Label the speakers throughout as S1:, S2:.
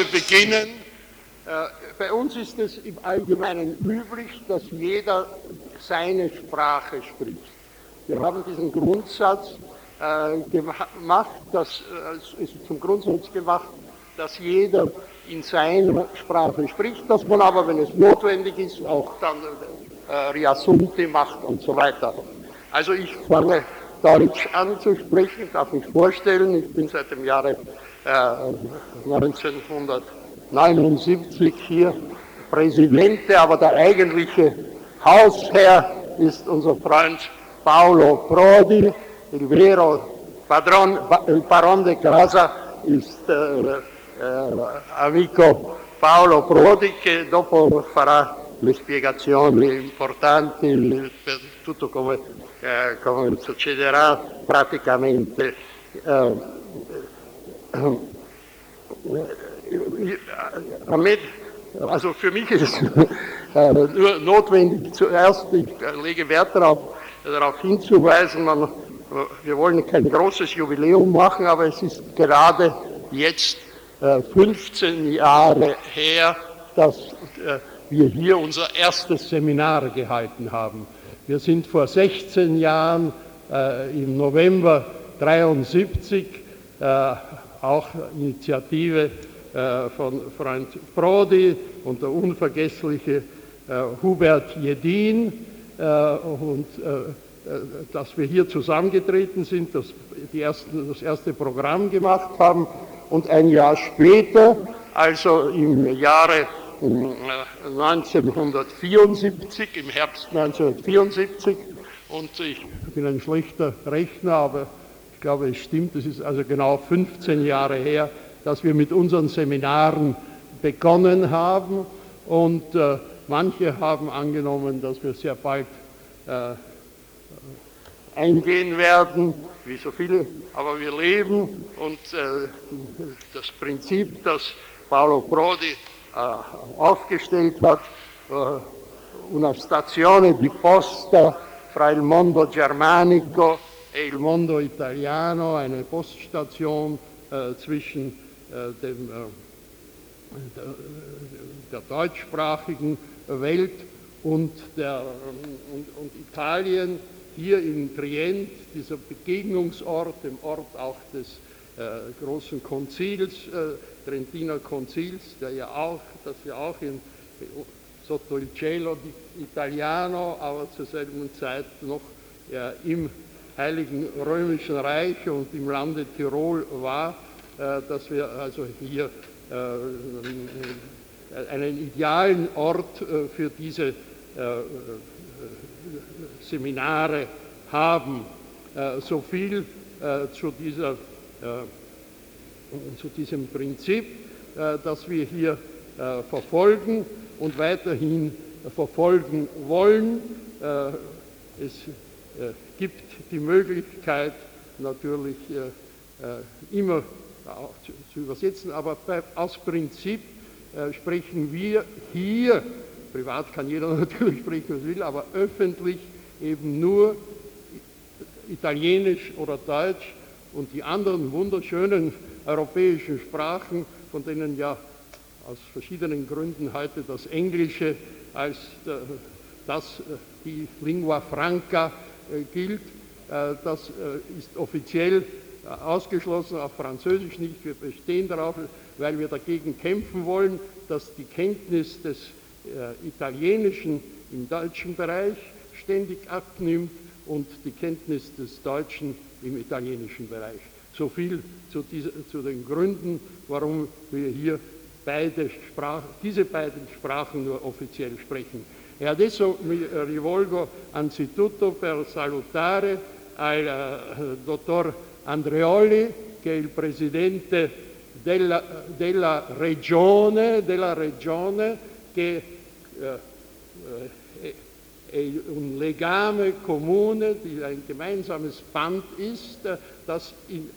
S1: beginnen. Bei uns ist es im Allgemeinen üblich, dass jeder seine Sprache spricht. Wir haben diesen Grundsatz zum Grundsatz gemacht, dass jeder in seiner Sprache spricht, dass man aber, wenn es notwendig ist, auch dann Riassunti macht und so weiter. Also ich fange Deutsch an zu sprechen, darf mich vorstellen, ich bin seit dem Jahre 1979 hier Präsident, aber der eigentliche Hausherr ist unser Freund Paolo Prodi, il vero il padrone de casa ist amico Paolo Prodi, che dopo farà le spiegazioni importanti per tutto come succederà praticamente. Also für mich ist es nur notwendig, zuerst, ich lege Wert darauf hinzuweisen, wir wollen kein großes Jubiläum machen, aber es ist gerade jetzt 15 Jahre her, dass wir hier unser erstes Seminar gehalten haben. Wir sind vor 16 Jahren im November 1973, auch Initiative von Freund Prodi und der unvergessliche Hubert Jedin, und dass wir hier zusammengetreten sind, das erste Programm gemacht haben, und ein Jahr später, also im Jahre 1974, im Herbst 1974, und ich bin ein schlechter Rechner, aber ich glaube, es stimmt, es ist also genau 15 Jahre her, dass wir mit unseren Seminaren begonnen haben, und manche haben angenommen, dass wir sehr bald eingehen werden, wie so viele, aber wir leben, und das Prinzip, das Paolo Prodi aufgestellt hat, una stazione di posta fra il mondo germanico e il mondo italiano, eine Poststation zwischen der deutschsprachigen Welt und Italien, hier in Trient, dieser Begegnungsort, dem Ort auch des großen Konzils, Trentiner Konzils, das wir auch sotto il cielo italiano, aber zur selben Zeit noch im Heiligen Römischen Reich und im Lande Tirol war, dass wir also hier einen idealen Ort für diese Seminare haben. So viel zu diesem Prinzip, das wir hier verfolgen und weiterhin verfolgen wollen. Es gibt die Möglichkeit, natürlich immer zu übersetzen, aber aus Prinzip sprechen wir hier, privat kann jeder natürlich sprechen, was will, aber öffentlich eben nur Italienisch oder Deutsch, und die anderen wunderschönen europäischen Sprachen, von denen ja aus verschiedenen Gründen heute das Englische als die Lingua Franca gilt, das ist offiziell ausgeschlossen, auch Französisch nicht. Wir bestehen darauf, weil wir dagegen kämpfen wollen, dass die Kenntnis des Italienischen im deutschen Bereich ständig abnimmt und die Kenntnis des Deutschen im italienischen Bereich. So viel zu den Gründen, warum wir hier diese beiden Sprachen nur offiziell sprechen. E adesso mi rivolgo anzitutto per salutare al dottor Andreoli, che è il presidente della regione che è un legame comune, ein gemeinsames Band ist, das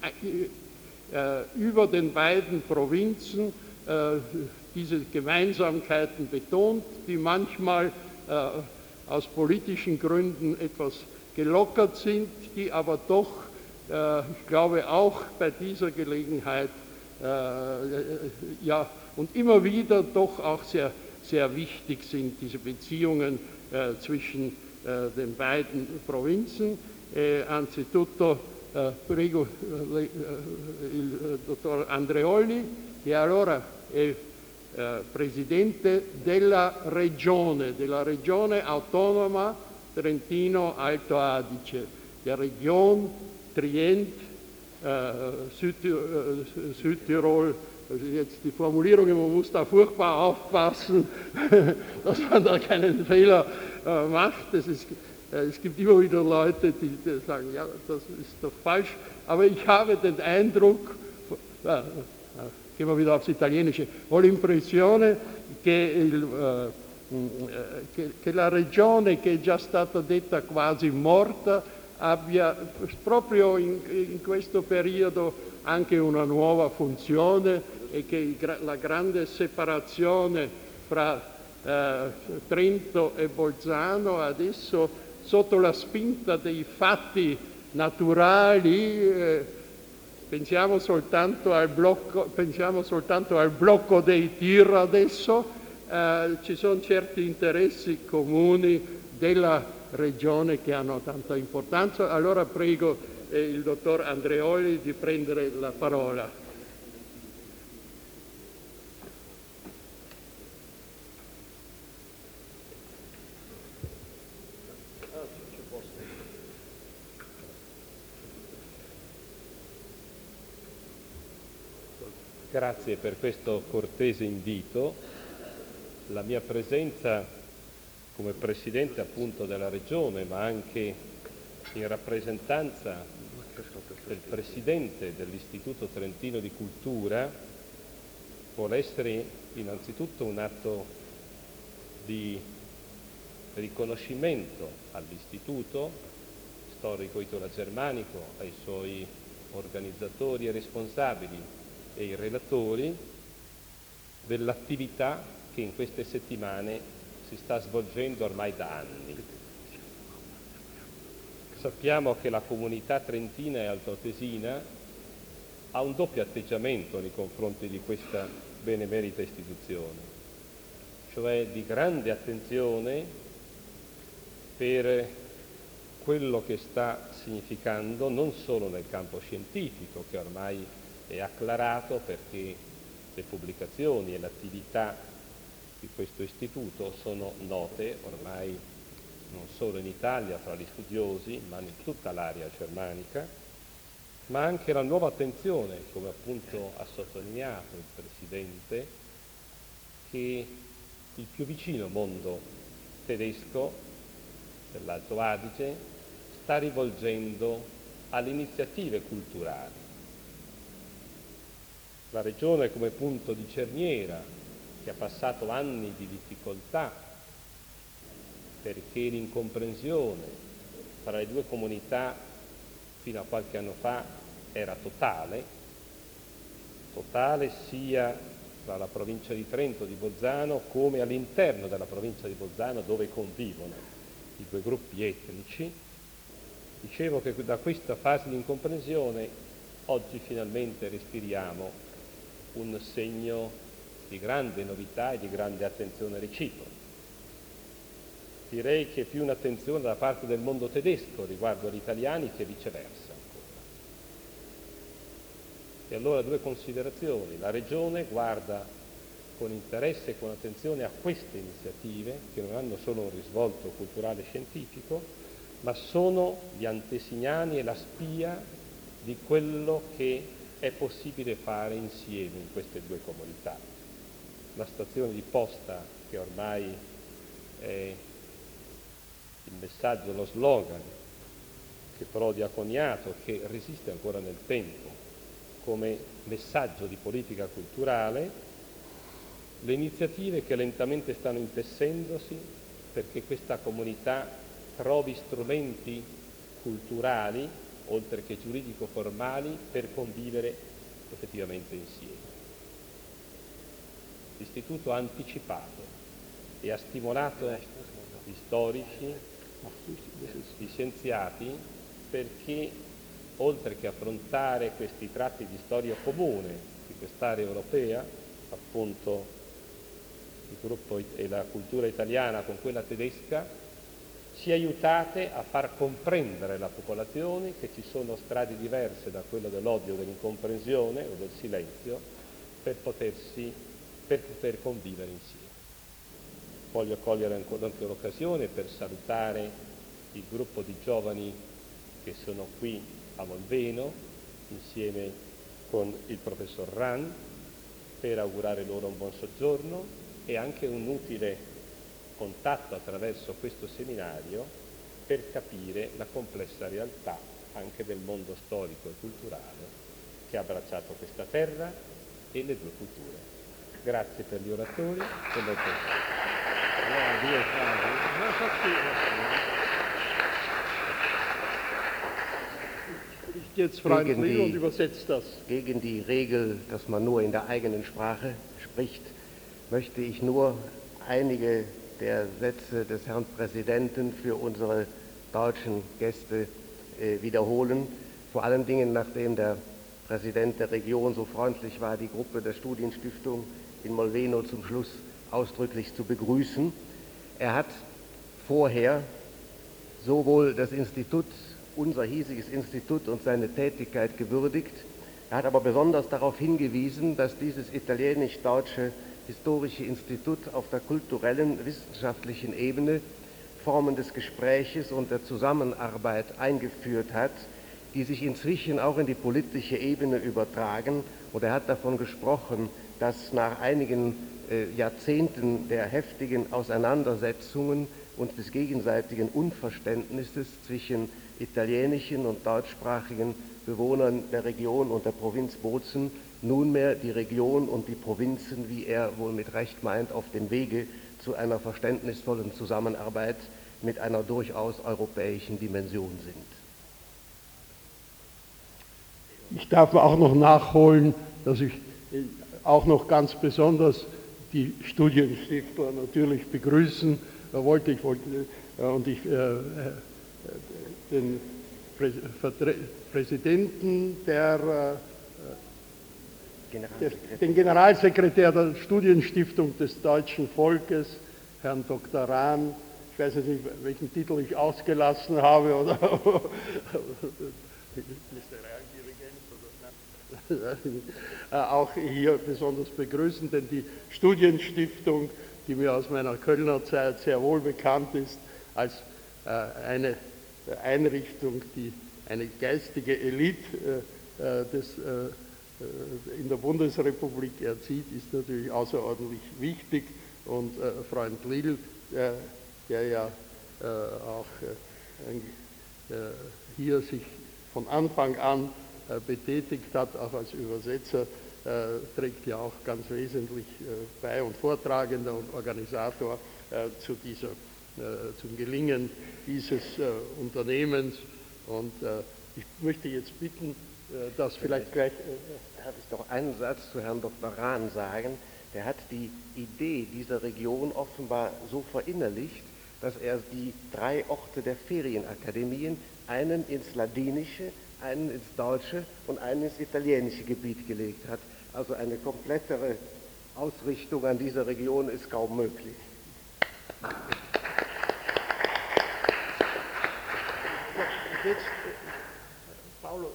S1: über den beiden Provinzen diese Gemeinsamkeiten betont, die manchmal aus politischen Gründen etwas gelockert sind, die aber doch, ich glaube, auch bei dieser Gelegenheit ja, und immer wieder doch auch sehr, sehr wichtig sind diese Beziehungen zwischen den beiden Provinzen. Anzitutto prego il dottor Andreoli, che allora è presidente della regione autonoma Trentino Alto Adige, der Region Trient, Südtirol. Also jetzt die Formulierung, man muss da furchtbar aufpassen, dass man da keinen Fehler macht. Es gibt immer wieder Leute, die sagen, ja, das ist doch falsch, aber ich habe den Eindruck, gehen wir wieder aufs Italienische, ho l'impressione che la regione che è già stata detta quasi morta abbia proprio in questo periodo anche una nuova funzione e che la grande separazione fra Trento e Bolzano adesso, sotto la spinta dei fatti naturali, pensiamo soltanto al blocco dei tir adesso, ci sono certi interessi comuni della regione che hanno tanta importanza. Allora prego il dottor Andreoli di prendere la parola.
S2: Grazie per questo cortese invito. La mia presenza come Presidente appunto della Regione, ma anche in rappresentanza del Presidente dell'Istituto Trentino di Cultura, vuole essere innanzitutto un atto di riconoscimento all'Istituto Storico Italo-Germanico, ai suoi organizzatori e responsabili e i relatori dell'attività che in queste settimane si sta svolgendo ormai da anni. Sappiamo che la comunità trentina e altoatesina ha un doppio atteggiamento nei confronti di questa benemerita istituzione, cioè di grande attenzione per quello che sta significando non solo nel campo scientifico, che ormai è acclarato perché le pubblicazioni e l'attività di questo istituto sono note ormai non solo in Italia fra gli studiosi, ma in tutta l'area germanica, ma anche la nuova attenzione, come appunto ha sottolineato il Presidente, che il più vicino mondo tedesco dell'Alto Adige sta rivolgendo alle iniziative culturali. La regione come punto di cerniera, che ha passato anni di difficoltà perché l'incomprensione tra le due comunità fino a qualche anno fa era totale sia tra la provincia di Trento e di Bolzano come all'interno della provincia di Bolzano, dove convivono i due gruppi etnici. Dicevo che da questa fase di incomprensione oggi finalmente respiriamo un segno di grande novità e di grande attenzione reciproca. Direi che più un'attenzione da parte del mondo tedesco riguardo agli italiani che viceversa ancora. E allora due considerazioni. La Regione guarda con interesse e con attenzione a queste iniziative che non hanno solo un risvolto culturale e scientifico, ma sono gli antesignani e la spia di quello che è possibile fare insieme in queste due comunità. Una stazione di posta che ormai è il messaggio, lo slogan che Prodi ha coniato, che resiste ancora nel tempo come messaggio di politica culturale, le iniziative che lentamente stanno intessendosi perché questa comunità trovi strumenti culturali oltre che giuridico-formali, per convivere effettivamente insieme. L'Istituto ha anticipato e ha stimolato gli storici, gli scienziati, perché oltre che affrontare questi tratti di storia comune di quest'area europea, appunto il gruppo e la cultura italiana con quella tedesca, ci aiutate a far comprendere alla popolazione che ci sono strade diverse da quello dell'odio, dell'incomprensione o del silenzio per poter convivere insieme. Voglio cogliere ancora anche l'occasione per salutare il gruppo di giovani che sono qui a Molveno insieme con il professor Ran, per augurare loro un buon soggiorno e anche un utile contatto attraverso questo seminario per capire la complessa realtà anche del mondo storico e culturale che ha abbracciato questa terra e le due culture. Grazie per gli oratori e molto
S1: Jetzt Freund Lill und übersetzt das.
S3: Gegen die Regel, dass man nur in der eigenen Sprache spricht, möchte ich nur einige der Sätze des Herrn Präsidenten für unsere deutschen Gäste wiederholen. Vor allen Dingen, nachdem der Präsident der Region so freundlich war, die Gruppe der Studienstiftung in Molveno zum Schluss ausdrücklich zu begrüßen. Er hat vorher sowohl das Institut, unser hiesiges Institut und seine Tätigkeit gewürdigt. Er hat aber besonders darauf hingewiesen, dass dieses italienisch-deutsche Historische Institut auf der kulturellen, wissenschaftlichen Ebene Formen des Gespräches und der Zusammenarbeit eingeführt hat, die sich inzwischen auch in die politische Ebene übertragen. Und er hat davon gesprochen, dass nach einigen Jahrzehnten der heftigen Auseinandersetzungen und des gegenseitigen Unverständnisses zwischen italienischen und deutschsprachigen Bewohnern der Region und der Provinz Bozen nunmehr die Region und die Provinzen, wie er wohl mit Recht meint, auf dem Wege zu einer verständnisvollen Zusammenarbeit mit einer durchaus europäischen Dimension sind.
S1: Ich darf auch noch nachholen, dass ich auch noch ganz besonders die Studienstifter natürlich begrüßen wollte. Den Präsidenten den Generalsekretär der Studienstiftung des deutschen Volkes, Herrn Dr. Rahn, ich weiß jetzt nicht, welchen Titel ich ausgelassen habe, oder auch hier besonders begrüßen, denn die Studienstiftung, die mir aus meiner Kölner Zeit sehr wohl bekannt ist, als eine Einrichtung, die eine geistige Elite in der Bundesrepublik erzieht, ist natürlich außerordentlich wichtig. Und Freund Lill, der ja auch hier sich von Anfang an betätigt hat, auch als Übersetzer, trägt ja auch ganz wesentlich bei und Vortragender und Organisator zum Gelingen dieses Unternehmens. Und ich möchte jetzt bitten, dass vielleicht gleich...
S3: Darf ich doch einen Satz zu Herrn Dr. Rahn sagen? Der hat die Idee dieser Region offenbar so verinnerlicht, dass er die 3 Orte der Ferienakademien, einen ins Ladinische, einen ins Deutsche und einen ins Italienische Gebiet gelegt hat. Also eine komplettere Ausrichtung an dieser Region ist kaum möglich.
S1: Jetzt, Paolo,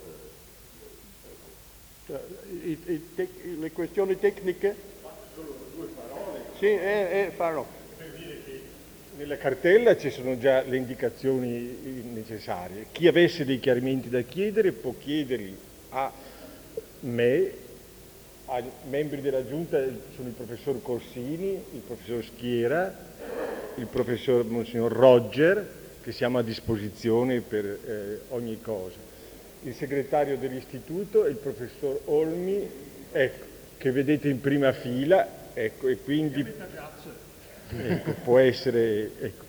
S1: le questioni tecniche? Sì, farò.
S4: Nella cartella ci sono già le indicazioni necessarie. Chi avesse dei chiarimenti da chiedere può chiederli a me, ai membri della Giunta sono il professor Corsini, il professor Schiera, il professor Monsignor Roger, che siamo a disposizione per ogni cosa. Il segretario dell'istituto è il professor Olmi, ecco, che vedete in prima fila, ecco, e quindi può essere... Ecco.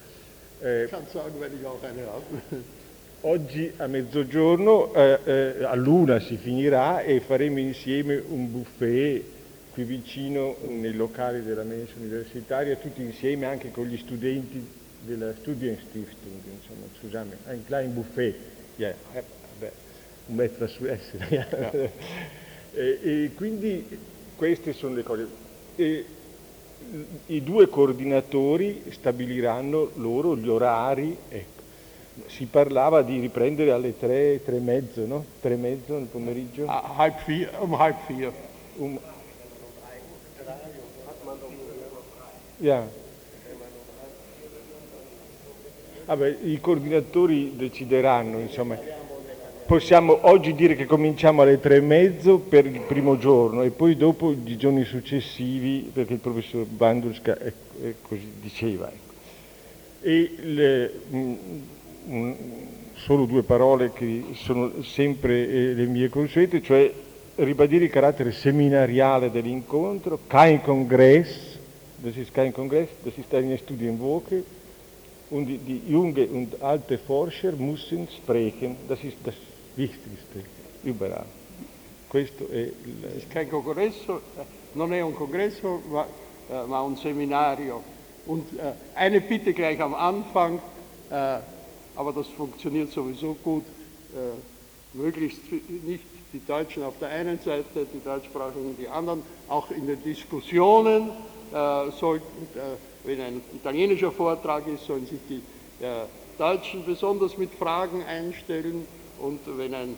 S4: Oggi a mezzogiorno, all'1 si finirà e faremo insieme un buffet qui vicino nei locali della mensa universitaria, tutti insieme anche con gli studenti della Studienstiftung, insomma, scusami, ein klein Buffet, ja, um etwas zu essen. Ja. E quindi queste sono le cose. E i due coordinatori stabiliranno loro gli orari. Ecco. Si parlava di riprendere alle 3:30, no? 3:30 nel pomeriggio?
S1: halb vier.
S4: Ja. Vabbè, i coordinatori decideranno, insomma. Possiamo oggi dire che cominciamo alle 3:30 per il primo giorno e poi dopo i giorni successivi, perché il professor Bandurska così diceva. Ecco. E solo due parole che sono sempre le mie consuete, cioè ribadire il carattere seminariale dell'incontro, kein Kongress, das ist kein Kongress, das ist eine Studienwoche, und die junge und alte Forscher müssen sprechen, das ist das Wichtigste, überall. Questo è
S1: Kein Congresso, non è un congresso, ma un seminario. Und eine Bitte gleich am Anfang, aber das funktioniert sowieso gut, möglichst nicht die Deutschen auf der einen Seite, die Deutschsprachigen die anderen, auch in den Diskussionen sollten, wenn ein italienischer Vortrag ist, sollen sich die Deutschen besonders mit Fragen einstellen und wenn ein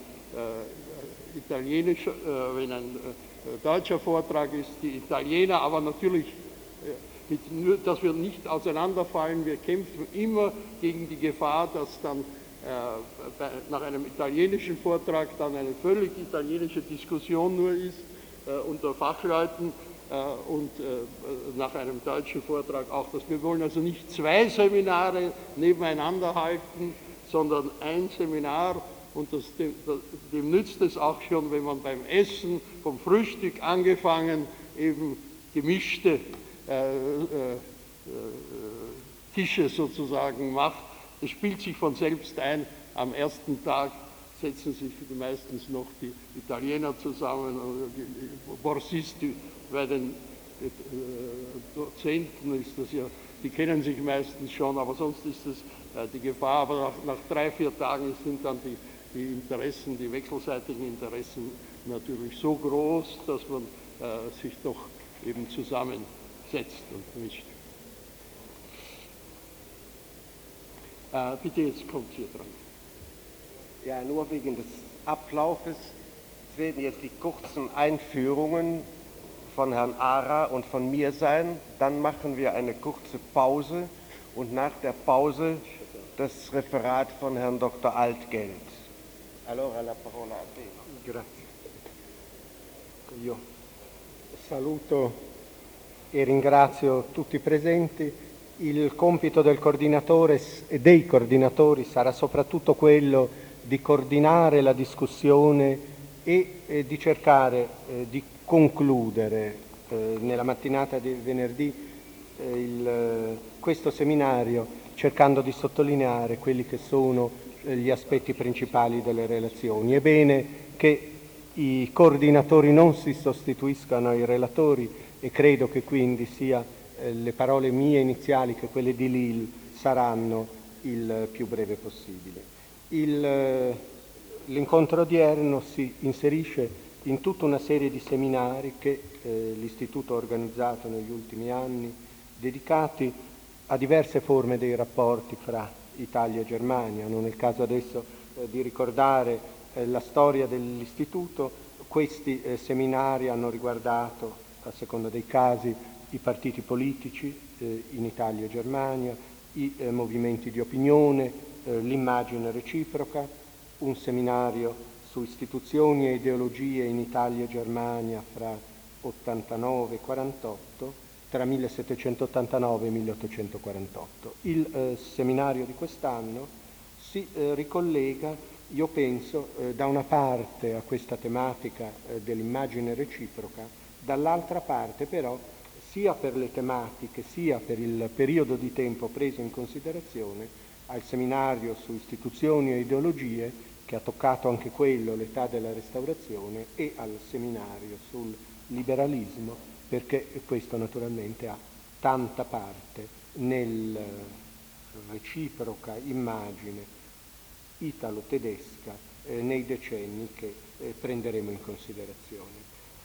S1: deutscher Vortrag ist, die Italiener, aber natürlich, dass wir nicht auseinanderfallen, wir kämpfen immer gegen die Gefahr, dass dann nach einem italienischen Vortrag dann eine völlig italienische Diskussion nur ist unter Fachleuten und nach einem deutschen Vortrag auch das. Wir wollen also nicht zwei Seminare nebeneinander halten, sondern ein Seminar. Und dem nützt es auch schon, wenn man beim Essen, vom Frühstück angefangen, eben gemischte Tische sozusagen macht. Es spielt sich von selbst ein. Am ersten Tag setzen sich meistens noch die Italiener zusammen, oder die Borsisti. Bei den Dozenten ist das ja, die kennen sich meistens schon, aber sonst ist es die Gefahr. Aber nach 3-4 Tagen sind dann die Interessen, die wechselseitigen Interessen natürlich so groß, dass man sich doch eben zusammensetzt und mischt. Bitte, jetzt kommt hier dran.
S3: Ja, nur wegen des Ablaufes werden jetzt die kurzen Einführungen von Herrn Ara und von mir sein. Dann machen wir eine kurze Pause und nach der Pause das Referat von Herrn Dr. Altgeld. Allora la parola a te.
S5: Grazie. Io saluto e ringrazio tutti i presenti. Il compito del coordinatore e dei coordinatori sarà soprattutto quello di coordinare la discussione e di cercare di concludere nella mattinata di venerdì questo seminario, cercando di sottolineare quelli che sono gli aspetti principali delle relazioni. È bene che i coordinatori non si sostituiscano ai relatori e credo che quindi sia le parole mie iniziali che quelle di Lille saranno il più breve possibile. L'incontro odierno si inserisce in tutta una serie di seminari che l'Istituto ha organizzato negli ultimi anni, dedicati a diverse forme dei rapporti fra Italia e Germania. Non è il caso adesso di ricordare la storia dell'Istituto. Questi seminari hanno riguardato, a seconda dei casi, i partiti politici in Italia e Germania, i movimenti di opinione, l'immagine reciproca, un seminario su istituzioni e ideologie in Italia e Germania fra 89 e 48, tra 1789 e 1848. Il seminario di quest'anno si ricollega, io penso, da una parte a questa tematica dell'immagine reciproca, dall'altra parte però sia per le tematiche sia per il periodo di tempo preso in considerazione al seminario su istituzioni e ideologie, che ha toccato anche quello, l'età della restaurazione, e al seminario sul liberalismo, perché questo naturalmente ha tanta parte nella reciproca immagine italo-tedesca nei decenni che prenderemo in considerazione.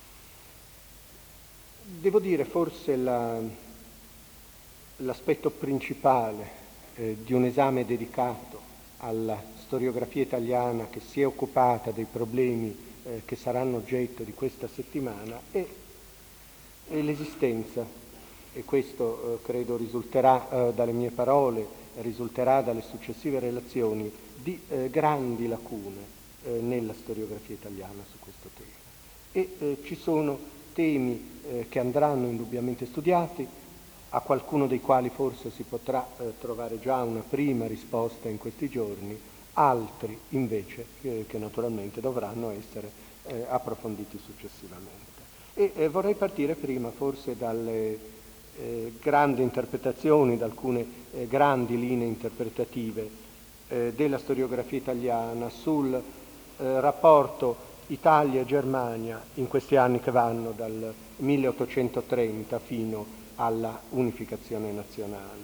S5: Devo dire forse l'aspetto principale di un esame dedicato alla storiografia italiana che si è occupata dei problemi che saranno oggetto di questa settimana è l'esistenza, e questo credo risulterà dalle mie parole, risulterà dalle successive relazioni, di grandi lacune nella storiografia italiana su questo tema. E ci sono temi che andranno indubbiamente studiati, a qualcuno dei quali forse si potrà trovare già una prima risposta in questi giorni, altri invece che naturalmente dovranno essere approfonditi successivamente. E vorrei partire prima forse dalle grandi interpretazioni, da alcune grandi linee interpretative della storiografia italiana sul rapporto Italia e Germania in questi anni che vanno dal 1830 fino alla unificazione nazionale.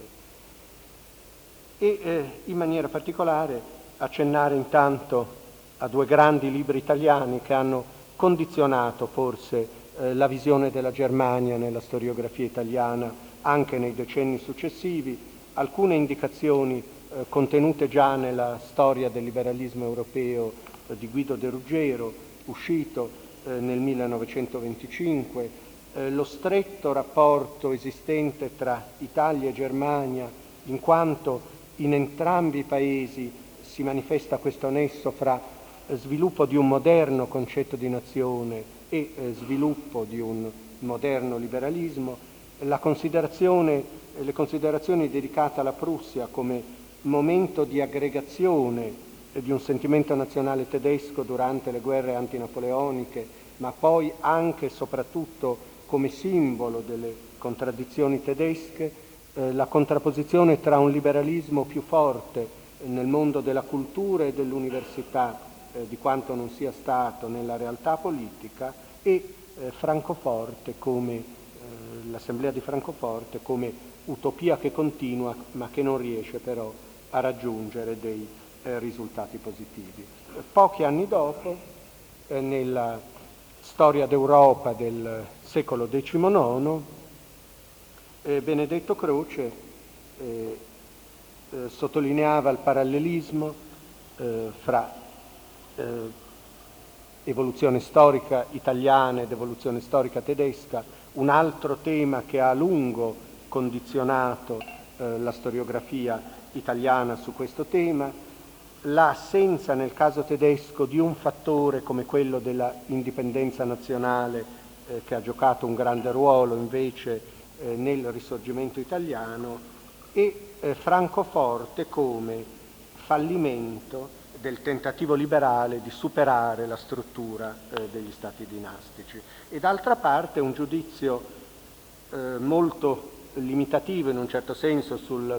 S5: E in maniera particolare accennare intanto a due grandi libri italiani che hanno condizionato forse la visione della Germania nella storiografia italiana anche nei decenni successivi, alcune indicazioni contenute già nella Storia del liberalismo europeo di Guido De Ruggiero, uscito nel 1925, lo stretto rapporto esistente tra Italia e Germania, in quanto in entrambi i paesi si manifesta questo nesso fra sviluppo di un moderno concetto di nazione e sviluppo di un moderno liberalismo, le considerazioni dedicate alla Prussia come momento di aggregazione di un sentimento nazionale tedesco durante le guerre antinapoleoniche, ma poi anche e soprattutto come simbolo delle contraddizioni tedesche, la contrapposizione tra un liberalismo più forte nel mondo della cultura e dell'università di quanto non sia stato nella realtà politica, e Francoforte come l'Assemblea di Francoforte come utopia che continua ma che non riesce però a raggiungere dei risultati positivi. Pochi anni dopo, nella storia d'Europa del secolo XIX, Benedetto Croce sottolineava il parallelismo fra evoluzione storica italiana ed evoluzione storica tedesca, un altro tema che ha a lungo condizionato la storiografia italiana su questo tema, l'assenza nel caso tedesco di un fattore come quello della indipendenza nazionale che ha giocato un grande ruolo invece nel Risorgimento italiano, e Francoforte come fallimento del tentativo liberale di superare la struttura degli stati dinastici. E d'altra parte un giudizio molto limitativo in un certo senso sul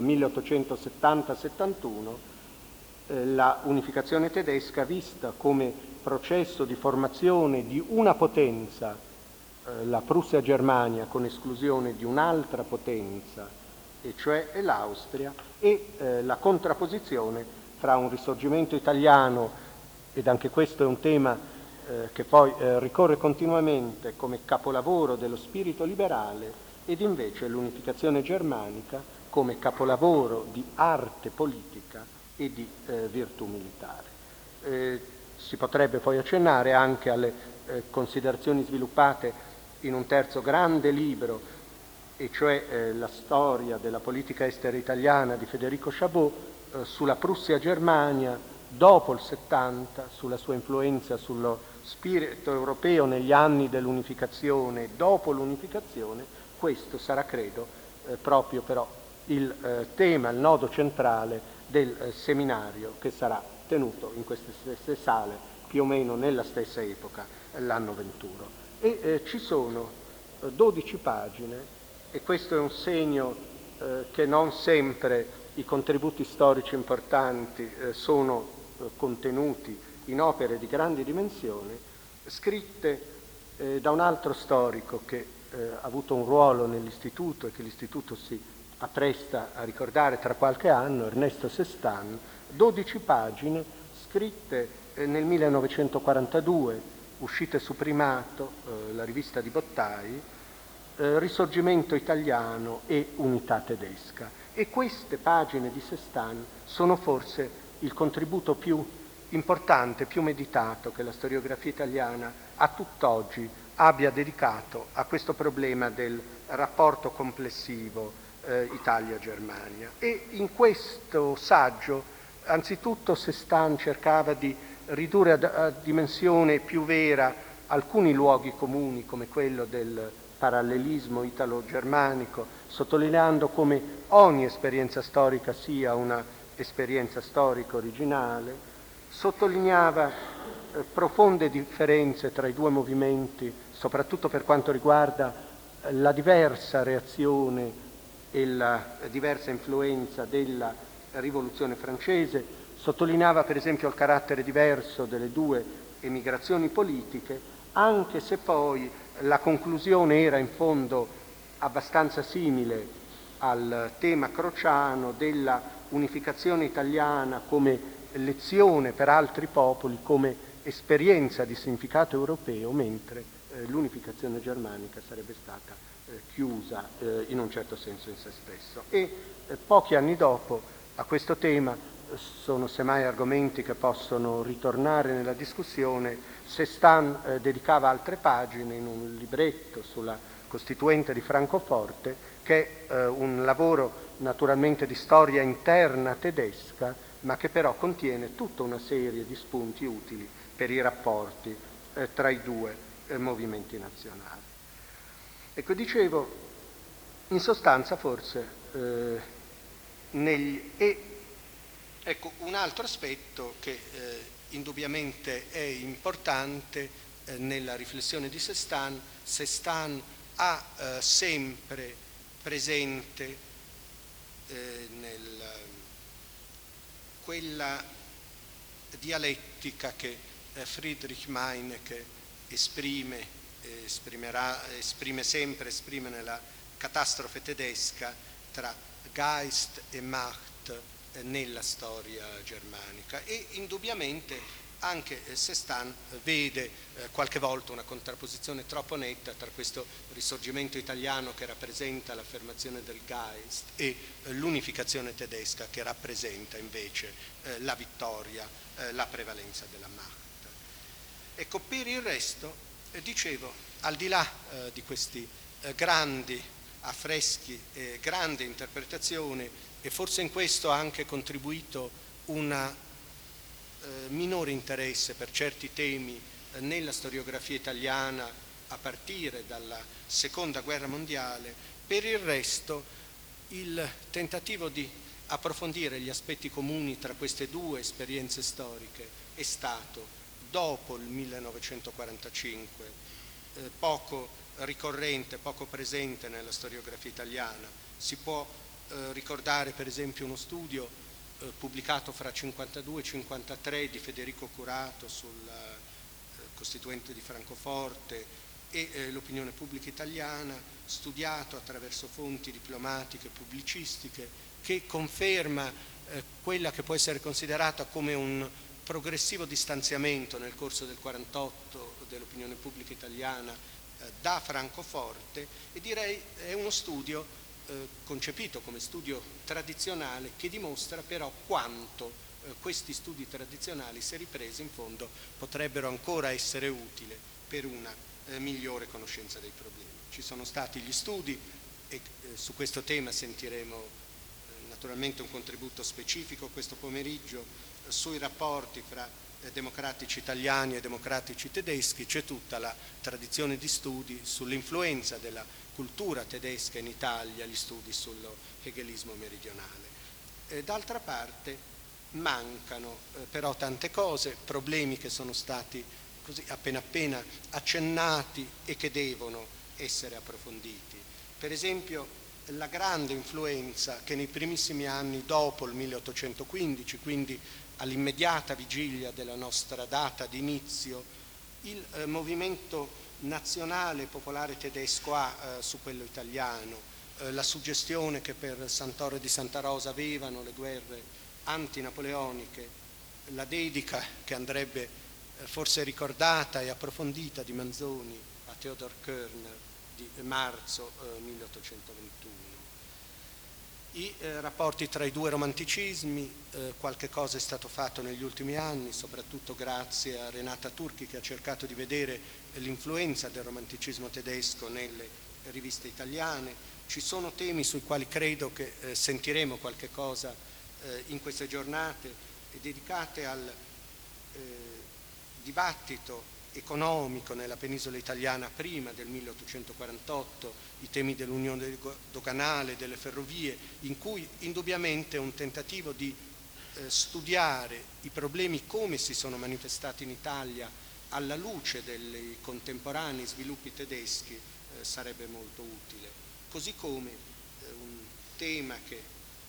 S5: 1870-71, la unificazione tedesca vista come processo di formazione di una potenza, la Prussia-Germania, con esclusione di un'altra potenza, e cioè l'Austria, e la contrapposizione fra un risorgimento italiano, ed anche questo è un tema che poi ricorre continuamente come capolavoro dello spirito liberale, ed invece l'unificazione germanica come capolavoro di arte politica e di virtù militare. Si potrebbe poi accennare anche alle considerazioni sviluppate in un terzo grande libro, e cioè la storia della politica estera italiana di Federico Chabot, sulla Prussia-Germania dopo il 70, sulla sua influenza sullo spirito europeo negli anni dell'unificazione e dopo l'unificazione. Questo sarà, credo, proprio però il tema, il nodo centrale del seminario che sarà tenuto in queste stesse sale più o meno nella stessa epoca, l'anno 21. E ci sono 12 pagine, e questo è un segno che non sempre i contributi storici importanti sono contenuti in opere di grandi dimensioni, scritte da un altro storico che ha avuto un ruolo nell'istituto e che l'istituto si appresta a ricordare tra qualche anno, Ernesto Sestan, 12 pagine scritte nel 1942, uscite su Primato, la rivista di Bottai, Risorgimento italiano e unità tedesca. E queste pagine di Cézanne sono forse il contributo più importante, più meditato che la storiografia italiana a tutt'oggi abbia dedicato a questo problema del rapporto complessivo Italia-Germania. E in questo saggio, anzitutto, Cézanne cercava di ridurre a dimensione più vera alcuni luoghi comuni, come quello del parallelismo italo-germanico, sottolineando come ogni esperienza storica sia una esperienza storica originale, sottolineava profonde differenze tra i due movimenti, soprattutto per quanto riguarda la diversa reazione e la diversa influenza della rivoluzione francese, sottolineava per esempio il carattere diverso delle due emigrazioni politiche, anche se poi la conclusione era in fondo abbastanza simile al tema crociano della unificazione italiana come lezione per altri popoli, come esperienza di significato europeo, mentre l'unificazione germanica sarebbe stata chiusa in un certo senso in se stesso. E pochi anni dopo a questo tema, sono semmai argomenti che possono ritornare nella discussione, Cézanne dedicava altre pagine in un libretto sulla Costituente di Francoforte, che è un lavoro naturalmente di storia interna tedesca, ma che però contiene tutta una serie di spunti utili per i rapporti tra i due movimenti nazionali. Ecco, dicevo, in sostanza forse ecco, un altro aspetto che indubbiamente è importante nella riflessione di Cézanne. Cézanne ha sempre presente quella dialettica che Friedrich Meinecke esprime nella Catastrofe tedesca, tra Geist e Macht nella storia germanica. E indubbiamente anche Cézanne vede qualche volta una contrapposizione troppo netta tra questo risorgimento italiano che rappresenta l'affermazione del Geist e l'unificazione tedesca che rappresenta invece la vittoria, la prevalenza della Macht. Ecco, per il resto, dicevo, al di là di questi grandi affreschi, grande interpretazione, e forse in questo ha anche contribuito un minore interesse per certi temi nella storiografia italiana a partire dalla Seconda Guerra Mondiale, per il resto il tentativo di approfondire gli aspetti comuni tra queste due esperienze storiche è stato, dopo il 1945, poco ricorrente, poco presente nella storiografia italiana. Si può ricordare per esempio uno studio pubblicato fra 52 e 53 di Federico Curato sul Costituente di Francoforte e l'opinione pubblica italiana, studiato attraverso fonti diplomatiche e pubblicistiche, che conferma quella che può essere considerata come un progressivo distanziamento nel corso del 48 dell'opinione pubblica italiana da Francoforte, e direi è uno studio concepito come studio tradizionale che dimostra però quanto questi studi tradizionali, se ripresi in fondo, potrebbero ancora essere utili per una migliore conoscenza dei problemi. Ci sono stati gli studi e su questo tema sentiremo naturalmente un contributo specifico questo pomeriggio sui rapporti fra democratici italiani e democratici tedeschi. C'è tutta la tradizione di studi sull'influenza della cultura tedesca in Italia, gli studi sullo hegelismo meridionale. D'altra parte mancano però tante cose, problemi che sono stati così appena accennati e che devono essere approfonditi. Per esempio la grande influenza che nei primissimi anni dopo il 1815, quindi all'immediata vigilia della nostra data di inizio, il movimento nazionale popolare tedesco ha su quello italiano, la suggestione che per Sant'Orre di Santa Rosa avevano le guerre antinapoleoniche
S6: la dedica che andrebbe forse ricordata e approfondita di Manzoni a Theodor Körner di marzo 1821. I rapporti tra i due romanticismi, qualche cosa è stato fatto negli ultimi anni, soprattutto grazie a Renata Turchi, che ha cercato di vedere l'influenza del romanticismo tedesco nelle riviste italiane. Ci sono temi sui quali credo che sentiremo qualche cosa in queste giornate dedicate al dibattito economico nella penisola italiana prima del 1848, i temi dell'unione doganale, delle ferrovie, in cui indubbiamente un tentativo di studiare i problemi come si sono manifestati in Italia alla luce dei contemporanei sviluppi tedeschi sarebbe molto utile. Così come un tema che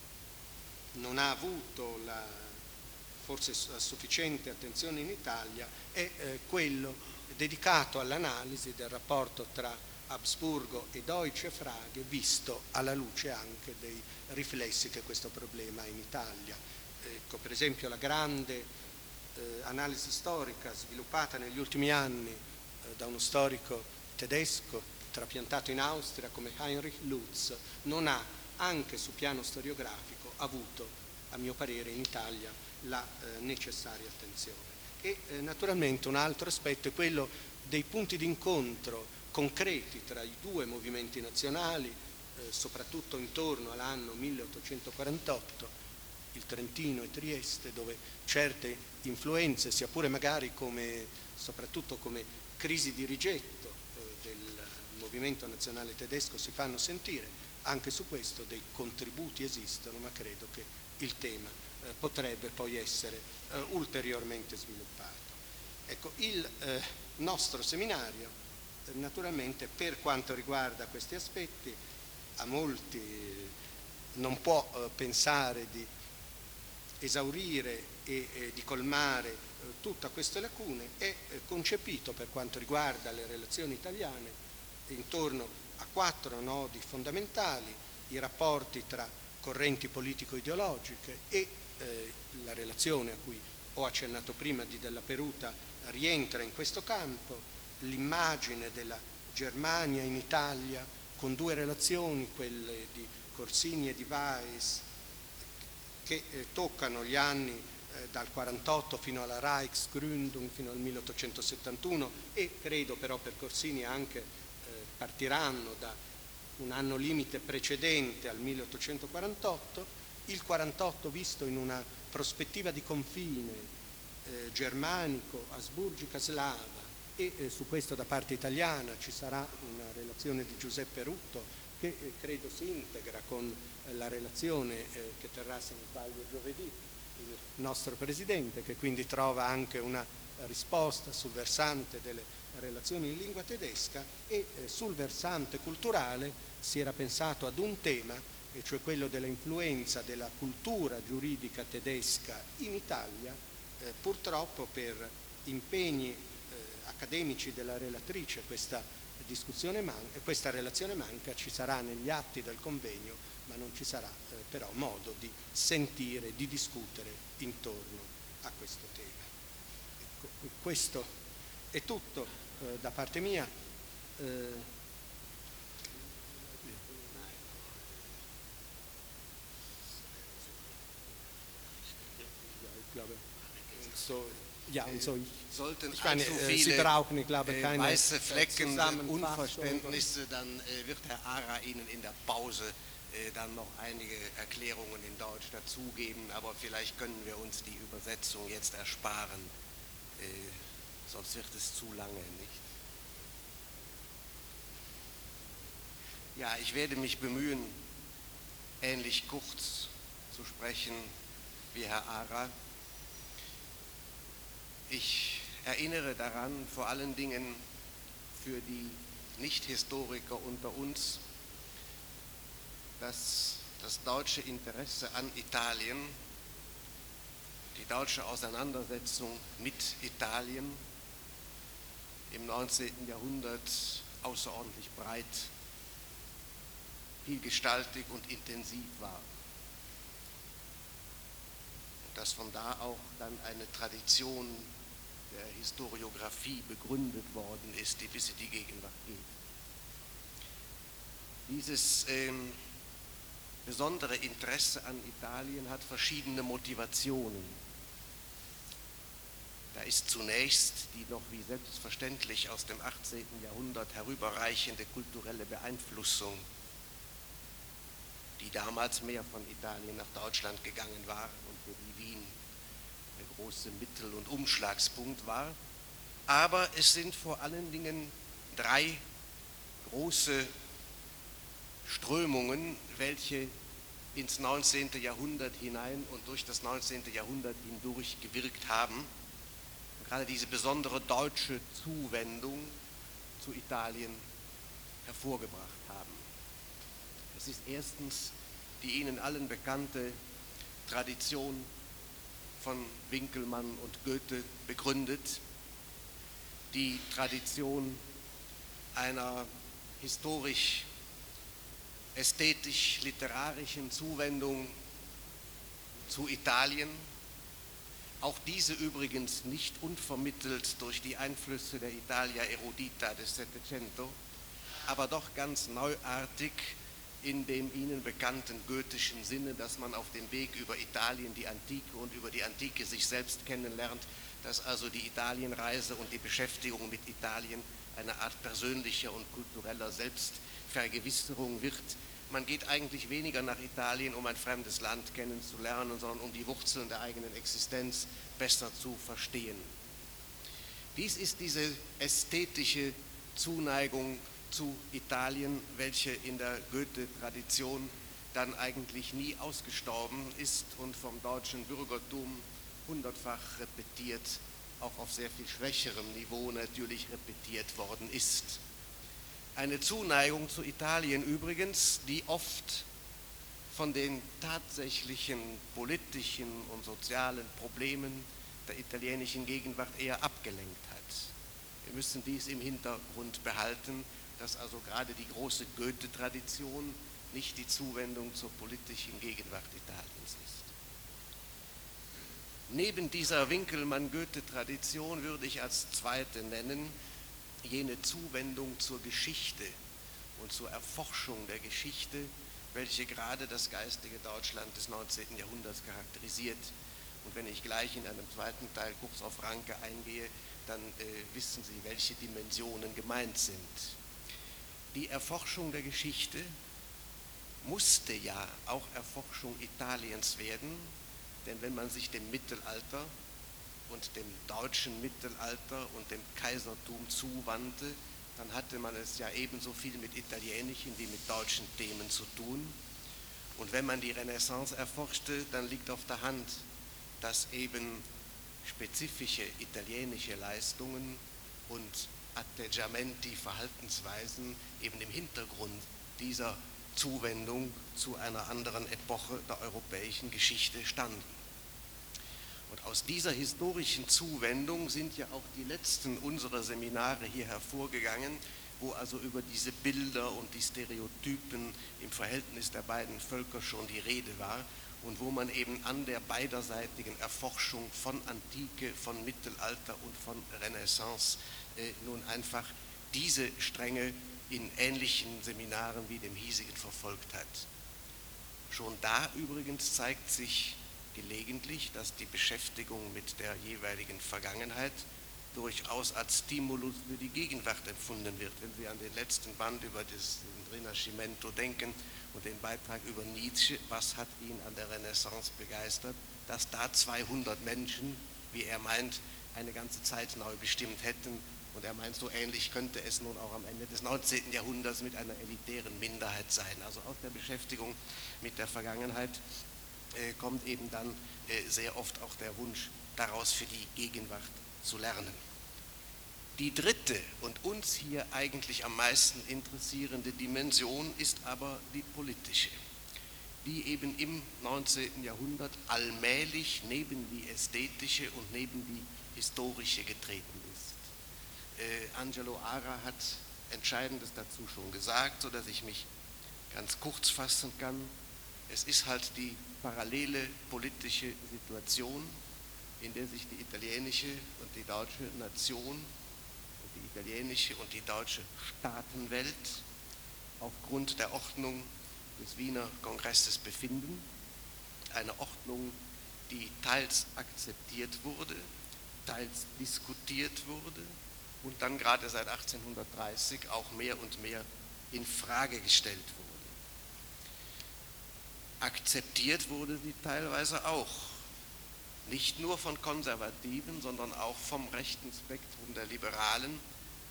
S6: non ha avuto forse sufficiente attenzione in Italia è quello dedicato all'analisi del rapporto tra Asburgo e Deutsche Frage, visto alla luce anche dei riflessi che questo problema ha in Italia. Ecco, per esempio la grande analisi storica sviluppata negli ultimi anni da uno storico tedesco trapiantato in Austria come Heinrich Lutz non ha, anche su piano storiografico, avuto, a mio parere, in Italia la necessaria attenzione. E naturalmente un altro aspetto è quello dei punti d'incontro concreti tra i due movimenti nazionali, soprattutto intorno all'anno 1848, il Trentino e Trieste, dove certe influenze, sia pure magari soprattutto come crisi di rigetto del movimento nazionale tedesco, si fanno sentire. Anche su questo dei contributi esistono, ma credo che il tema potrebbe poi essere ulteriormente sviluppato. Ecco, il nostro seminario, naturalmente, per quanto riguarda questi aspetti, a molti non può pensare di esaurire e di colmare tutte queste lacune, è concepito per quanto riguarda le relazioni italiane intorno a 4 nodi fondamentali: i rapporti tra correnti politico-ideologiche e la relazione a cui ho accennato prima di Della Peruta rientra in questo campo, l'immagine della Germania in Italia con 2 relazioni, quelle di Corsini e di Weiss, che toccano gli anni dal 48 fino alla Reichsgründung, fino al 1871, e credo però per Corsini anche partiranno da un anno limite precedente al 1848, il 48 visto in una prospettiva di confine germanico, asburgica, slava, e su questo da parte italiana ci sarà una relazione di Giuseppe Rutto che credo si integra con la relazione che terrà, se non sbaglio, giovedì il nostro Presidente, che quindi trova anche una risposta sul versante delle relazioni in lingua tedesca, e sul versante culturale si era pensato ad un tema, e cioè quello dell'influenza della cultura giuridica tedesca in Italia. Purtroppo per impegni accademici della relatrice questa relazione manca, ci sarà negli atti del convegno, ma non ci sarà però modo di sentire, di discutere intorno a questo tema. Ecco, questo è tutto da parte mia.
S7: Sollten
S6: ich meine,
S7: allzu
S6: Sie
S7: viele
S6: brauchen, ich glaube, keine
S7: weiße Flecken,
S6: Zusammenfassung.
S7: Unverständnisse, dann wird Herr Ara Ihnen in der Pause dann noch einige Erklärungen in Deutsch dazugeben, aber vielleicht können wir uns die Übersetzung jetzt ersparen, sonst wird es zu lange, nicht? Ja, ich werde mich bemühen, ähnlich kurz zu sprechen wie Herr Ara. Ich erinnere daran, vor allen Dingen für die Nicht-Historiker unter uns, dass das deutsche Interesse an Italien, die deutsche Auseinandersetzung mit Italien im 19. Jahrhundert außerordentlich breit, vielgestaltig und intensiv war. dass von da auch dann eine Tradition der Historiographie begründet worden ist, die bis in die Gegenwart geht. Dieses besondere Interesse an Italien hat verschiedene Motivationen. Da ist zunächst die noch wie selbstverständlich aus dem 18. Jahrhundert herüberreichende kulturelle Beeinflussung, die damals mehr von Italien nach Deutschland gegangen war und für die Wien der große Mittel- und Umschlagspunkt war. Aber es sind vor allen Dingen drei große Strömungen, welche ins 19. Jahrhundert hinein und durch das 19. Jahrhundert hindurch gewirkt haben. Und gerade diese besondere deutsche Zuwendung zu Italien hervorgebracht haben. Es ist erstens die Ihnen allen bekannte Tradition von Winkelmann und Goethe begründet, die Tradition einer historisch ästhetisch-literarischen Zuwendung zu Italien, auch diese übrigens nicht unvermittelt durch die Einflüsse der Italia Erudita des Settecento, aber doch ganz neuartig in dem ihnen bekannten goethischen Sinne, dass man auf dem Weg über Italien, die Antike und über die Antike sich selbst kennenlernt, dass also die Italienreise und die Beschäftigung mit Italien eine Art persönlicher und kultureller Selbstvergewisserung wird. Man geht eigentlich weniger nach Italien, um ein fremdes Land kennenzulernen, sondern um die Wurzeln der eigenen Existenz besser zu verstehen. Dies ist diese ästhetische Zuneigung zu Italien, welche in der Goethe-Tradition dann eigentlich nie ausgestorben ist und vom deutschen Bürgertum hundertfach repetiert, auch auf sehr viel schwächerem Niveau natürlich repetiert worden ist. Eine Zuneigung zu Italien übrigens, die oft von den tatsächlichen politischen und sozialen Problemen der italienischen Gegenwart eher abgelenkt hat. Wir müssen dies im Hintergrund behalten, dass also gerade die große Goethe-Tradition nicht die Zuwendung zur politischen Gegenwart Italiens ist. Neben dieser Winkelmann-Goethe-Tradition würde ich als zweite nennen jene Zuwendung zur Geschichte und zur Erforschung der Geschichte, welche gerade das geistige Deutschland des 19. Jahrhunderts charakterisiert. Und wenn ich gleich in einem zweiten Teil kurz auf Ranke eingehe, dann wissen Sie, welche Dimensionen gemeint sind. Die Erforschung der Geschichte musste ja auch Erforschung Italiens werden, denn wenn man sich dem Mittelalter und dem deutschen Mittelalter und dem Kaisertum zuwandte, dann hatte man es ja ebenso viel mit italienischen wie mit deutschen Themen zu tun. Und wenn man die Renaissance erforschte, dann liegt auf der Hand, dass eben spezifische italienische Leistungen und Atteggiamenti, Verhaltensweisen eben im Hintergrund dieser Zuwendung zu einer anderen Epoche der europäischen Geschichte standen. Und aus dieser historischen Zuwendung sind ja auch die letzten unserer Seminare hier hervorgegangen, wo also über diese Bilder und die Stereotypen im Verhältnis der beiden Völker schon die Rede war und wo man eben an der beiderseitigen Erforschung von Antike, von Mittelalter und von Renaissance nun einfach diese Stränge in ähnlichen Seminaren wie dem hiesigen verfolgt hat. Schon da übrigens zeigt sich gelegentlich, dass die Beschäftigung mit der jeweiligen Vergangenheit durchaus als Stimulus für die Gegenwart empfunden wird. Wenn Sie an den letzten Band über das Rinascimento denken und den Beitrag über Nietzsche, was hat ihn an der Renaissance begeistert, dass da 200 Menschen, wie er meint, eine ganze Zeit neu bestimmt hätten. Und er meint, so ähnlich könnte es nun auch am Ende des 19. Jahrhunderts mit einer elitären Minderheit sein. Also aus der Beschäftigung mit der Vergangenheit kommt eben dann sehr oft auch der Wunsch, daraus für die Gegenwart zu lernen. Die dritte und uns hier eigentlich am meisten interessierende Dimension ist aber die politische, die eben im 19. Jahrhundert allmählich neben die ästhetische und neben die historische getreten ist. Angelo Ara hat Entscheidendes dazu schon gesagt, sodass ich mich ganz kurz fassen kann. Es ist halt die parallele politische Situation, in der sich die italienische und die deutsche Nation und die italienische und die deutsche Staatenwelt aufgrund der Ordnung des Wiener Kongresses befinden. Eine Ordnung, die teils akzeptiert wurde, teils diskutiert wurde und dann gerade seit 1830 auch mehr und mehr in Frage gestellt wurde. Akzeptiert wurde sie teilweise auch, nicht nur von Konservativen, sondern auch vom rechten Spektrum der Liberalen,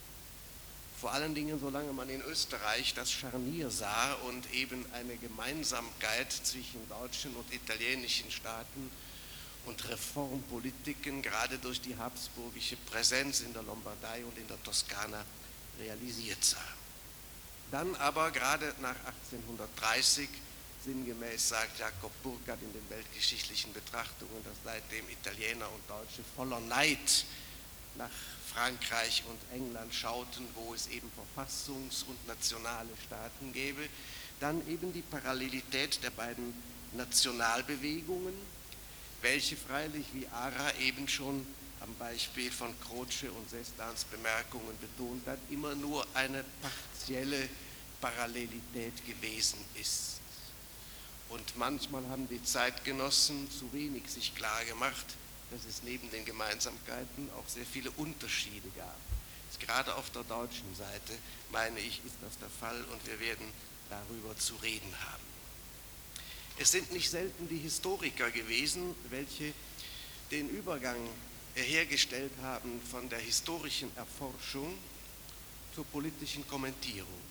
S7: vor allen Dingen solange man in Österreich das Scharnier sah und eben eine Gemeinsamkeit zwischen deutschen und italienischen Staaten und Reformpolitiken gerade durch die habsburgische Präsenz in der Lombardei und in der Toskana realisiert sah. Dann aber gerade nach 1830, sinngemäß sagt Jakob Burckhardt in den weltgeschichtlichen Betrachtungen, dass seitdem Italiener und Deutsche voller Neid nach Frankreich und England schauten, wo es eben Verfassungs- und nationale Staaten gäbe, dann eben die Parallelität der beiden Nationalbewegungen, welche freilich, wie Ara eben schon am Beispiel von Croce und Sestans Bemerkungen betont hat, immer nur eine partielle Parallelität gewesen ist. Und manchmal haben die Zeitgenossen zu wenig sich klar gemacht, dass es neben den Gemeinsamkeiten auch sehr viele Unterschiede gab. Gerade auf der deutschen Seite, meine ich, ist das der Fall und wir werden darüber zu reden haben. Es sind nicht selten die Historiker gewesen, welche den Übergang hergestellt haben von der historischen Erforschung zur politischen Kommentierung.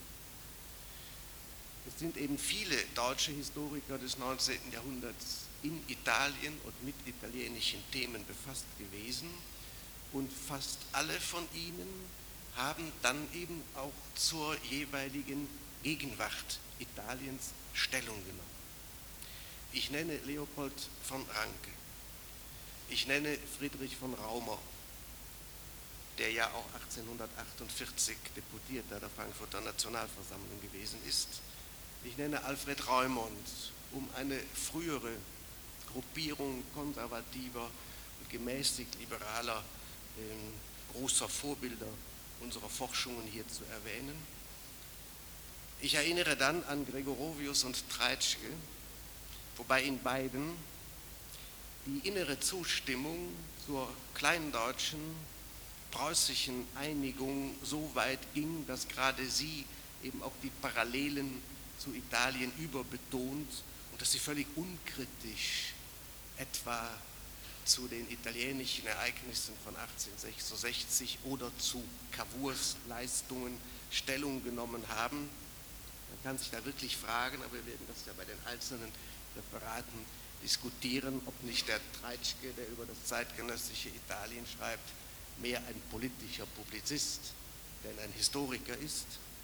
S7: Es sind eben viele deutsche Historiker des 19. Jahrhunderts in Italien und mit italienischen Themen befasst gewesen und fast alle von ihnen haben dann eben auch zur jeweiligen Gegenwart Italiens Stellung genommen. Ich nenne Leopold von Ranke, ich nenne Friedrich von Raumer, der ja auch 1848 Deputierter der Frankfurter Nationalversammlung gewesen ist. Ich nenne Alfred Reumont, um eine frühere Gruppierung konservativer und gemäßigt liberaler großer Vorbilder unserer Forschungen hier zu erwähnen. Ich erinnere dann an Gregorovius und Treitschke, wobei in beiden die innere Zustimmung zur kleindeutschen, preußischen Einigung so weit ging, dass gerade sie eben auch die Parallelen zu Italien überbetont und dass sie völlig unkritisch etwa zu den italienischen Ereignissen von 1866 oder zu Cavours Leistungen Stellung genommen haben. Man kann sich da wirklich fragen, aber wir werden das ja bei den einzelnen Referaten diskutieren, ob nicht der Treitschke, der über das zeitgenössische Italien schreibt, mehr ein politischer Publizist, denn ein Historiker ist.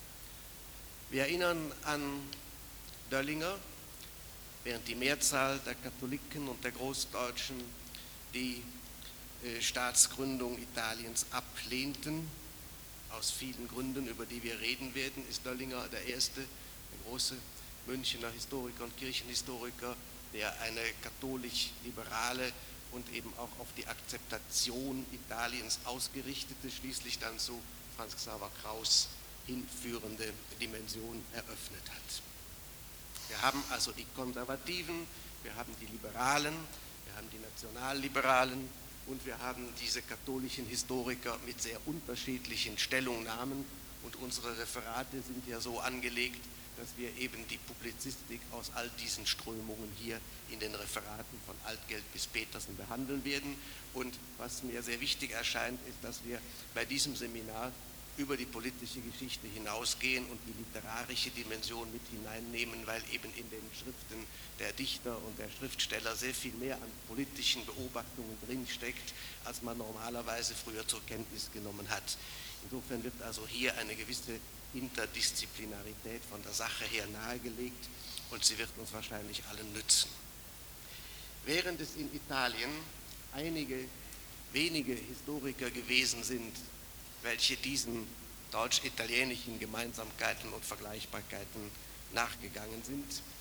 S7: Wir erinnern an Döllinger, während die Mehrzahl der Katholiken und der Großdeutschen die Staatsgründung Italiens ablehnten, aus vielen Gründen, über die wir reden werden, ist Döllinger der erste, der große Münchener Historiker und Kirchenhistoriker, der eine katholisch-liberale und eben auch auf die Akzeptation Italiens ausgerichtete, schließlich dann zu Franz Xaver Kraus hinführende Dimension eröffnet hat. Wir haben also die Konservativen, wir haben die Liberalen, wir haben die Nationalliberalen und wir haben diese katholischen Historiker mit sehr unterschiedlichen Stellungnahmen und unsere Referate sind ja so angelegt, dass wir eben die Publizistik aus all diesen Strömungen hier in den Referaten von Altgeld bis Petersen behandeln werden. Und was mir sehr wichtig erscheint, ist, dass wir bei diesem Seminar über die politische Geschichte hinausgehen und die literarische Dimension mit hineinnehmen, weil eben in den Schriften der Dichter und der Schriftsteller sehr viel mehr an politischen Beobachtungen drinsteckt, als man normalerweise früher zur Kenntnis genommen hat. Insofern wird also hier eine gewisse Interdisziplinarität von der Sache her nahegelegt und sie wird uns wahrscheinlich allen nützen. Während es in Italien einige wenige Historiker gewesen sind, welche diesen deutsch-italienischen Gemeinsamkeiten und Vergleichbarkeiten nachgegangen sind,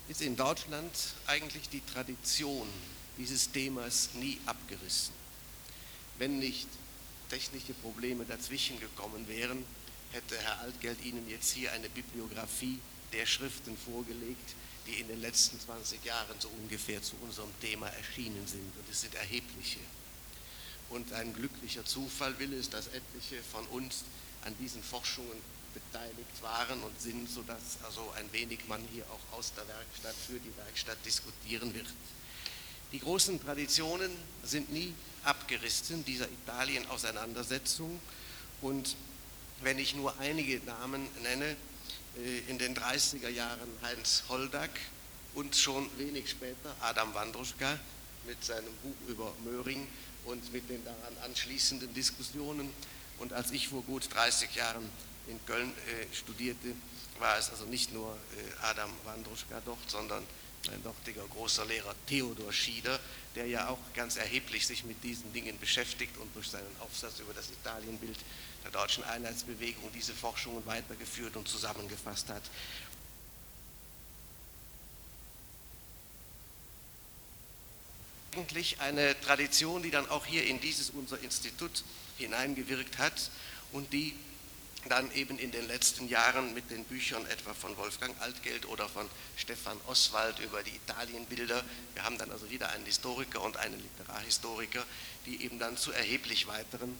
S7: ist in Deutschland eigentlich die Tradition dieses Themas nie abgerissen. Wenn nicht technische Probleme dazwischen gekommen wären, hätte Herr Altgeld Ihnen jetzt hier eine Bibliografie der Schriften vorgelegt, die in den letzten 20 Jahren so ungefähr zu unserem Thema erschienen sind. Und es sind erhebliche. Und ein glücklicher Zufall will es, dass etliche von uns an diesen Forschungen beteiligt waren und sind, sodass also ein wenig man hier auch aus der Werkstatt für die Werkstatt diskutieren wird. Die großen Traditionen sind nie abgerissen dieser Italien-Auseinandersetzung. Und wenn ich nur einige Namen nenne, in den 30er Jahren Heinz Holdack und schon wenig später Adam Wandruschka mit seinem Buch über Möhring und mit den daran anschließenden Diskussionen. Und als ich vor gut 30 Jahren in Köln studierte, war es also nicht nur Adam Wandruschka dort, sondern ein dortiger großer Lehrer Theodor Schieder, der ja auch ganz erheblich sich mit diesen Dingen beschäftigt und durch seinen Aufsatz über das Italienbild der deutschen Einheitsbewegung diese Forschungen weitergeführt und zusammengefasst hat. Eigentlich eine Tradition, die dann auch hier in dieses unser Institut hineingewirkt hat und die dann eben in den letzten Jahren mit den Büchern etwa von Wolfgang Altgeld oder von Stefan Oswald über die Italienbilder, wir haben dann also wieder einen Historiker und einen Literarhistoriker, die eben dann zu erheblich weiteren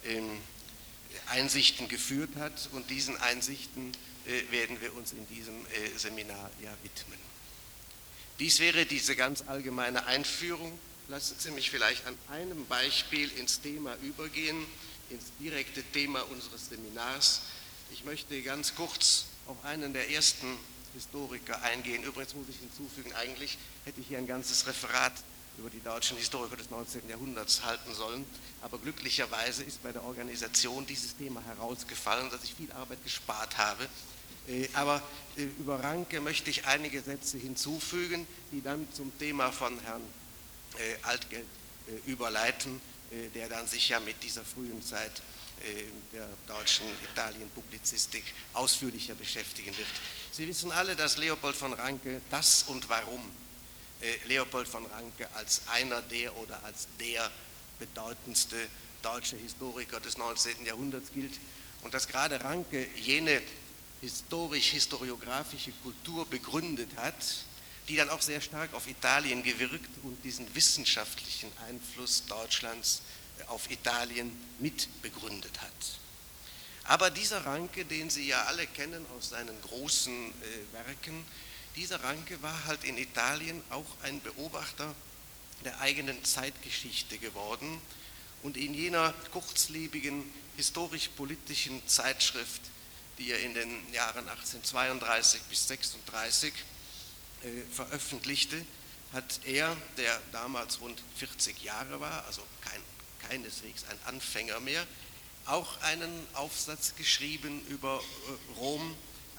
S7: Einsichten geführt hat, und diesen Einsichten werden wir uns in diesem Seminar ja widmen. Dies wäre diese ganz allgemeine Einführung. Lassen Sie mich vielleicht an einem Beispiel ins Thema übergehen, ins direkte Thema unseres Seminars. Ich möchte ganz kurz auf einen der ersten Historiker eingehen. Übrigens muss ich hinzufügen, eigentlich hätte ich hier ein ganzes Referat über die deutschen Historiker des 19. Jahrhunderts halten sollen, aber glücklicherweise ist bei der Organisation dieses Thema herausgefallen, dass ich viel Arbeit gespart habe. Aber über Ranke möchte ich einige Sätze hinzufügen, die dann zum Thema von Herrn Altgeld überleiten, der dann sich ja mit dieser frühen Zeit der deutschen Italienpublizistik ausführlicher beschäftigen wird. Sie wissen alle, dass Leopold von Ranke das und warum Leopold von Ranke als einer der oder als der bedeutendste deutsche Historiker des 19. Jahrhunderts gilt und dass gerade Ranke jene historisch-historiografische Kultur begründet hat, die dann auch sehr stark auf Italien gewirkt und diesen wissenschaftlichen Einfluss Deutschlands auf Italien mit begründet hat. Aber dieser Ranke, den Sie ja alle kennen aus seinen großen Werken, dieser Ranke war halt in Italien auch ein Beobachter der eigenen Zeitgeschichte geworden und in jener kurzlebigen historisch-politischen Zeitschrift, die er in den Jahren 1832 bis 1836 veröffentlichte, hat er, der damals rund 40 Jahre war, also keineswegs ein Anfänger mehr, auch einen Aufsatz geschrieben über Rom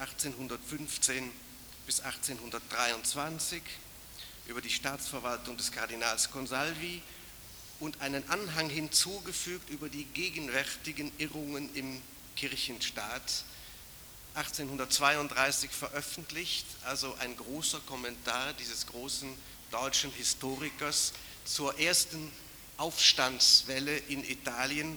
S7: 1815 bis 1823, über die Staatsverwaltung des Kardinals Consalvi und einen Anhang hinzugefügt über die gegenwärtigen Irrungen im Kirchenstaat, 1832 veröffentlicht, also ein großer Kommentar dieses großen deutschen Historikers zur ersten Aufstandswelle in Italien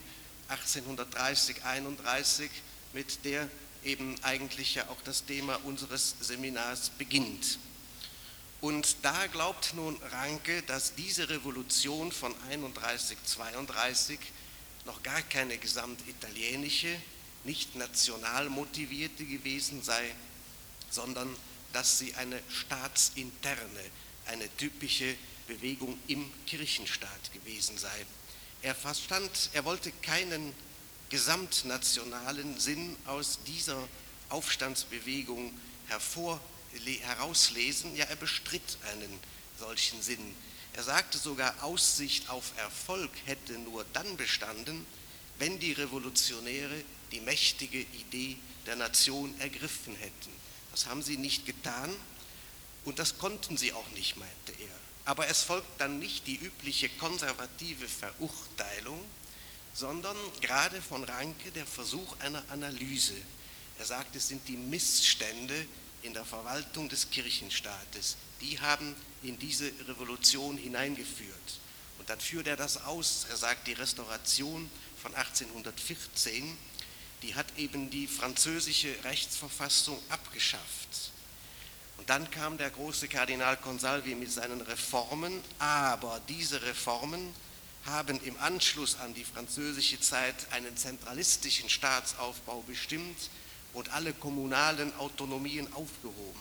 S7: 1830-31, mit der eben eigentlich ja auch das Thema unseres Seminars beginnt. Und da glaubt nun Ranke, dass diese Revolution von 31-32 noch gar keine gesamtitalienische, nicht national motivierte gewesen sei, sondern dass sie eine staatsinterne, eine typische Bewegung im Kirchenstaat gewesen sei. Er wollte keinen gesamtnationalen Sinn aus dieser Aufstandsbewegung herauslesen, ja, er bestritt einen solchen Sinn. Er sagte sogar, Aussicht auf Erfolg hätte nur dann bestanden, wenn die Revolutionäre die mächtige Idee der Nation ergriffen hätten. Das haben sie nicht getan und das konnten sie auch nicht, meinte er. Aber es folgt dann nicht die übliche konservative Verurteilung, sondern gerade von Ranke der Versuch einer Analyse. Er sagt, es sind die Missstände, in der Verwaltung des Kirchenstaates, die haben in diese Revolution hineingeführt. Und dann führt er das aus. Er sagt, die Restauration von 1814, die hat eben die französische Rechtsverfassung abgeschafft. Und dann kam der große Kardinal Consalvi mit seinen Reformen, aber diese Reformen haben im Anschluss an die französische Zeit einen zentralistischen Staatsaufbau bestimmt und alle kommunalen Autonomien aufgehoben.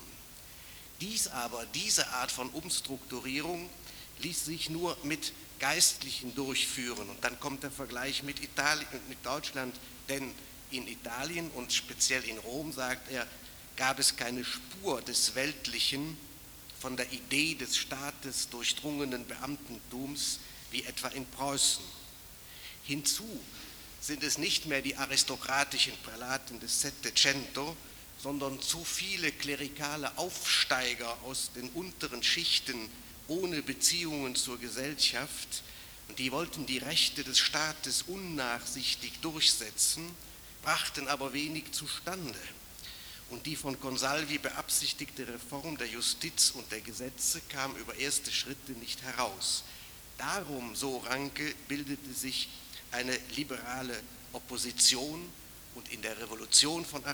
S7: Diese Art von Umstrukturierung ließ sich nur mit Geistlichen durchführen. Und dann kommt der Vergleich mit Italien und mit Deutschland, denn in Italien und speziell in Rom, sagt er, gab es keine Spur des weltlichen, von der Idee des Staates durchdrungenen Beamtentums, wie etwa in Preußen. Hinzu sind es nicht mehr die aristokratischen Prälaten des Settecento, sondern zu viele klerikale Aufsteiger aus den unteren Schichten ohne Beziehungen zur Gesellschaft, und die wollten die Rechte des Staates unnachsichtig durchsetzen, brachten aber wenig zustande. Und die von Consalvi beabsichtigte Reform der Justiz und der Gesetze kam über erste Schritte nicht heraus. Darum, so Ranke, bildete sich eine liberale Opposition, und in der Revolution von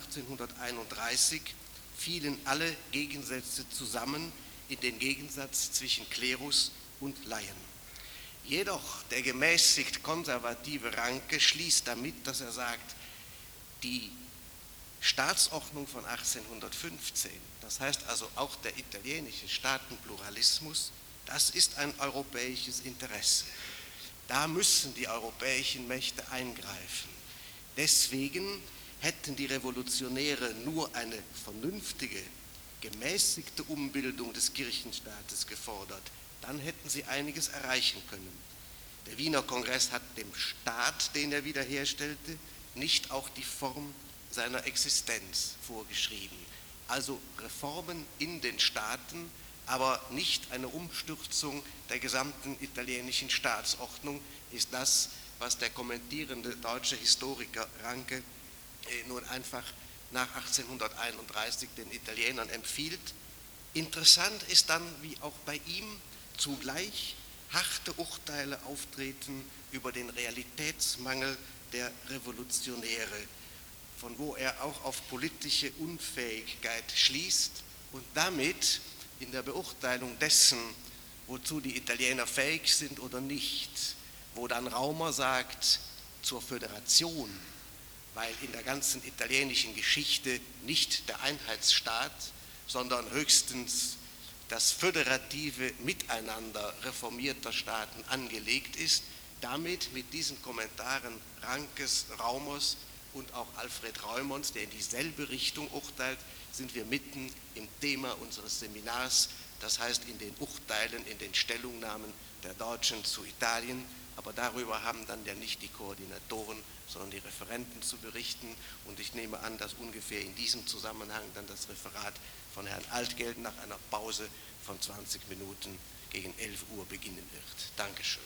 S7: 1831 fielen alle Gegensätze zusammen in den Gegensatz zwischen Klerus und Laien. Jedoch der gemäßigt konservative Ranke schließt damit, dass er sagt, die Staatsordnung von 1815, das heißt also auch der italienische Staatenpluralismus, das ist ein europäisches Interesse. Da müssen die europäischen Mächte eingreifen. Deswegen hätten die Revolutionäre nur eine vernünftige, gemäßigte Umbildung des Kirchenstaates gefordert. Dann hätten sie einiges erreichen können. Der Wiener Kongress hat dem Staat, den er wiederherstellte, nicht auch die Form seiner Existenz vorgeschrieben. Also Reformen in den Staaten, aber nicht eine Umstürzung der gesamten italienischen Staatsordnung, ist das, was der kommentierende deutsche Historiker Ranke nun einfach nach 1831 den Italienern empfiehlt. Interessant ist dann, wie auch bei ihm zugleich harte Urteile auftreten über den Realitätsmangel der Revolutionäre, von wo er auch auf politische Unfähigkeit schließt und damit in der Beurteilung dessen, wozu die Italiener fähig sind oder nicht, wo dann Raumer sagt, zur Föderation, weil in der ganzen italienischen Geschichte nicht der Einheitsstaat, sondern höchstens das föderative Miteinander reformierter Staaten angelegt ist. Damit, mit diesen Kommentaren Rankes, Raumers und auch Alfred Reumons, der in dieselbe Richtung urteilt, sind wir mitten im Thema unseres Seminars, das heißt in den Urteilen, in den Stellungnahmen der Deutschen zu Italien. Aber darüber haben dann ja nicht die Koordinatoren, sondern die Referenten zu berichten. Und ich nehme an, dass ungefähr in diesem Zusammenhang dann das Referat von Herrn Altgeld nach einer Pause von 20 Minuten gegen 11 Uhr beginnen wird. Dankeschön.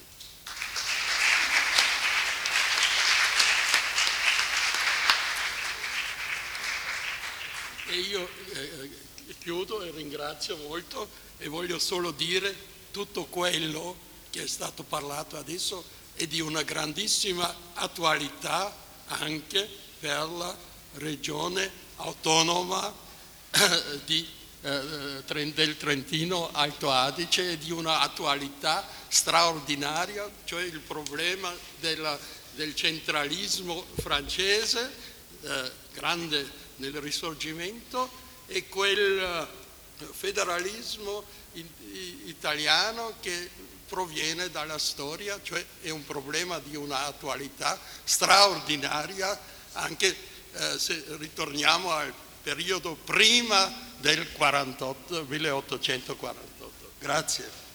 S1: E io chiudo e ringrazio molto e voglio solo dire tutto quello che è stato parlato adesso è di una grandissima attualità anche per la regione autonoma del Trentino Alto Adige e di una attualità straordinaria, cioè il problema del centralismo francese, grande nel Risorgimento, e quel federalismo italiano che proviene dalla storia, cioè è un problema di un'attualità straordinaria, anche se ritorniamo al periodo prima del 1848. Grazie.